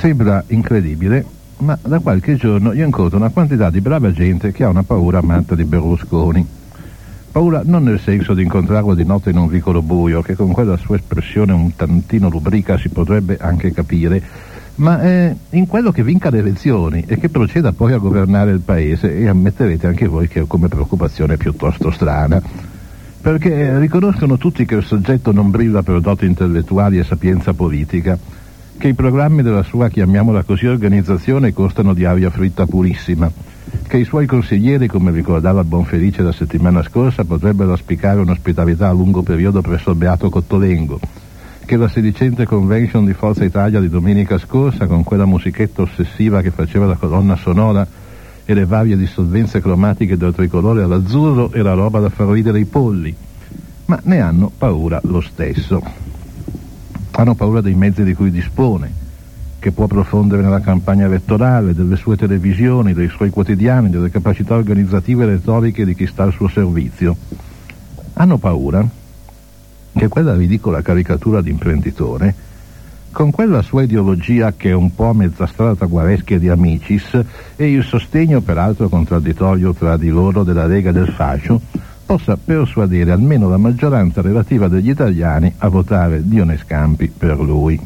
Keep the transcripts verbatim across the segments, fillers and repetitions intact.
Sembra incredibile, ma da qualche giorno io incontro una quantità di brava gente che ha una paura matta di Berlusconi. Paura non nel senso di incontrarlo di notte in un vicolo buio, che con quella sua espressione un tantino lubrica si potrebbe anche capire, ma eh, in quello che vinca le elezioni e che proceda poi a governare il paese, e ammetterete anche voi che ho come preoccupazione piuttosto strana, perché riconoscono tutti che il soggetto non brilla per doti intellettuali e sapienza politica, che i programmi della sua, chiamiamola così, organizzazione costano di aria fritta purissima, che i suoi consiglieri, come ricordava Bonfelice la settimana scorsa, potrebbero auspicare un'ospitalità a lungo periodo presso il Beato Cottolengo, che la sedicente convention di Forza Italia di domenica scorsa, con quella musichetta ossessiva che faceva la colonna sonora e le varie dissolvenze cromatiche dal tricolore all'azzurro, era roba da far ridere i polli, ma ne hanno paura lo stesso. Hanno paura dei mezzi di cui dispone, che può profondere nella campagna elettorale, delle sue televisioni, dei suoi quotidiani, delle capacità organizzative e retoriche di chi sta al suo servizio. Hanno paura che quella ridicola caricatura di imprenditore, con quella sua ideologia che è un po' a mezza strada tra Guareschi e di Amicis, e il sostegno peraltro contraddittorio tra di loro della Lega del Fascio, possa persuadere almeno la maggioranza relativa degli italiani a votare Dione Scampi per lui.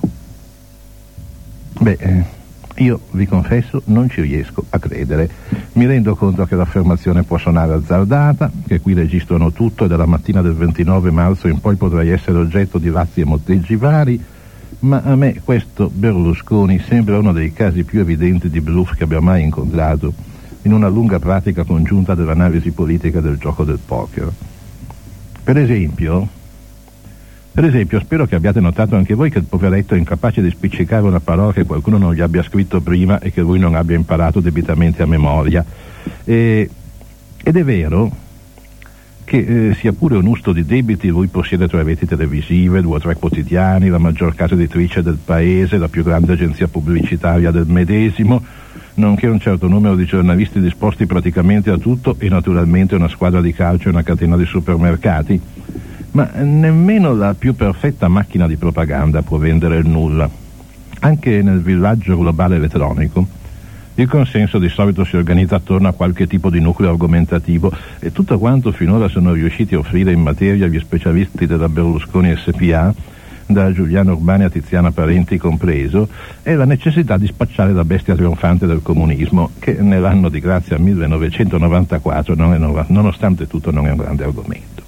Beh, eh, io vi confesso non ci riesco a credere. Mi rendo conto che l'affermazione può suonare azzardata, che qui registrano tutto e dalla mattina del ventinove marzo in poi potrei essere oggetto di razzi e motteggi vari, ma a me questo Berlusconi sembra uno dei casi più evidenti di bluff che abbia mai incontrato in una lunga pratica congiunta dell'analisi politica del gioco del poker. Per esempio, per esempio, spero che abbiate notato anche voi che il poveretto è incapace di spiccicare una parola che qualcuno non gli abbia scritto prima e che lui non abbia imparato debitamente a memoria. E, ed è vero che eh, sia pure un usto di debiti, lui possiede tre reti televisive, due o tre quotidiani, la maggior casa editrice del paese, la più grande agenzia pubblicitaria del medesimo, nonché un certo numero di giornalisti disposti praticamente a tutto e naturalmente una squadra di calcio e una catena di supermercati. Ma nemmeno la più perfetta macchina di propaganda può vendere il nulla. Anche nel villaggio globale elettronico il consenso di solito si organizza attorno a qualche tipo di nucleo argomentativo, e tutto quanto finora sono riusciti a offrire in materia gli specialisti della Berlusconi S P A, da Giuliano Urbani a Tiziana Parenti compreso, è la necessità di spacciare la bestia trionfante del comunismo, che nell'anno di grazia millenovecentonovantaquattro, non è, nonostante tutto, non è un grande argomento.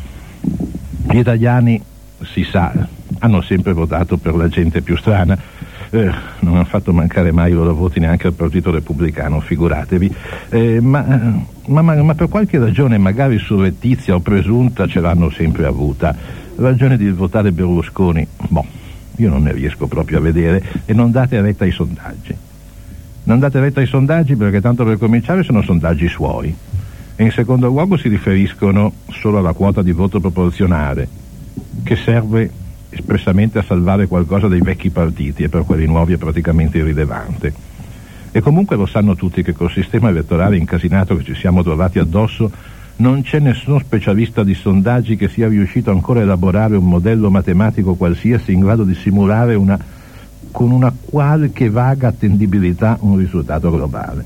Gli italiani, si sa, hanno sempre votato per la gente più strana, eh, non hanno fatto mancare mai i loro voti neanche al Partito Repubblicano, figuratevi, eh, ma, ma, ma, ma per qualche ragione, magari surrettizia o presunta, ce l'hanno sempre avuta. Ragione di votare Berlusconi, boh, io non ne riesco proprio a vedere, e non date retta ai sondaggi. Non date retta ai sondaggi perché, tanto per cominciare, sono sondaggi suoi, e in secondo luogo si riferiscono solo alla quota di voto proporzionale, che serve espressamente a salvare qualcosa dei vecchi partiti, e per quelli nuovi è praticamente irrilevante. E comunque lo sanno tutti che col sistema elettorale incasinato che ci siamo trovati addosso non c'è nessuno specialista di sondaggi che sia riuscito ancora a elaborare un modello matematico qualsiasi in grado di simulare una, con una qualche vaga attendibilità, un risultato globale.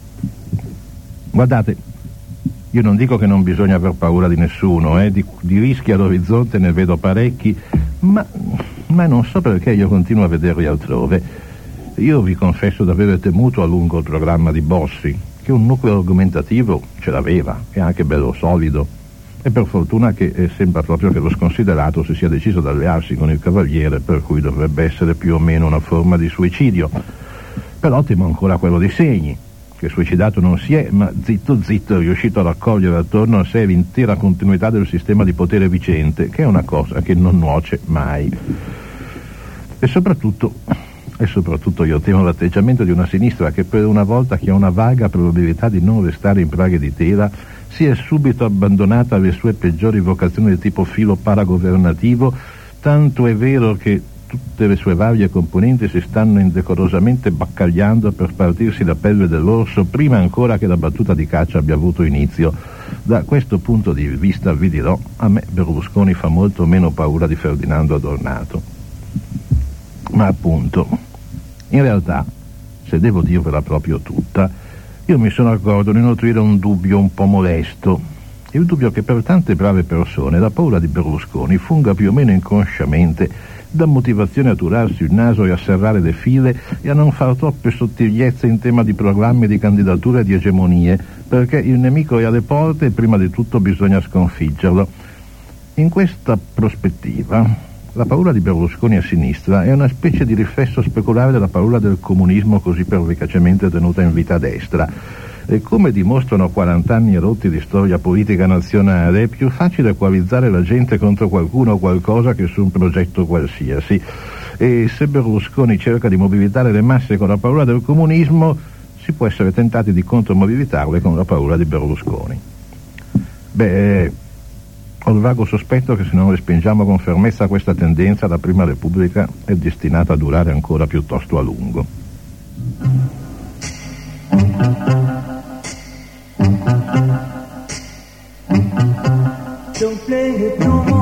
Guardate, io non dico che non bisogna aver paura di nessuno, eh, di, di rischi all'orizzonte ne vedo parecchi, ma, ma non so perché io continuo a vederli altrove. Io vi confesso di aver temuto a lungo il programma di Bossi, che un nucleo argomentativo ce l'aveva, e anche bello solido, e per fortuna che eh, sembra proprio che lo sconsiderato si sia deciso ad allearsi con il Cavaliere, per cui dovrebbe essere più o meno una forma di suicidio. Però temo ancora quello dei Segni, che suicidato non si è, ma zitto zitto è riuscito a raccogliere attorno a sé l'intera continuità del sistema di potere vigente, che è una cosa che non nuoce mai. E soprattutto, e soprattutto io temo l'atteggiamento di una sinistra che, per una volta che ha una vaga probabilità di non restare in praghe di tela, si è subito abbandonata alle sue peggiori vocazioni di tipo filo paragovernativo, tanto è vero che tutte le sue varie componenti si stanno indecorosamente baccagliando per spartirsi la pelle dell'orso prima ancora che la battuta di caccia abbia avuto inizio. Da questo punto di vista, vi dirò, a me Berlusconi fa molto meno paura di Ferdinando Adornato. Ma appunto, In realtà, se devo dirvela proprio tutta, io mi sono accorto di nutrire un dubbio un po' molesto. Il dubbio che per tante brave persone la paura di Berlusconi funga più o meno inconsciamente da motivazione a turarsi il naso e a serrare le file e a non far troppe sottigliezze in tema di programmi, di candidature e di egemonie, perché il nemico è alle porte e prima di tutto bisogna sconfiggerlo. In questa prospettiva, la paura di Berlusconi a sinistra è una specie di riflesso speculare della paura del comunismo così pervicacemente tenuta in vita a destra. E come dimostrano quaranta anni rotti di storia politica nazionale, è più facile coalizzare la gente contro qualcuno o qualcosa che su un progetto qualsiasi. E se Berlusconi cerca di mobilitare le masse con la paura del comunismo, si può essere tentati di contromobilitarle con la paura di Berlusconi. Beh, ho il vago sospetto che se non respingiamo con fermezza questa tendenza, la Prima Repubblica è destinata a durare ancora piuttosto a lungo. Don't play it no more.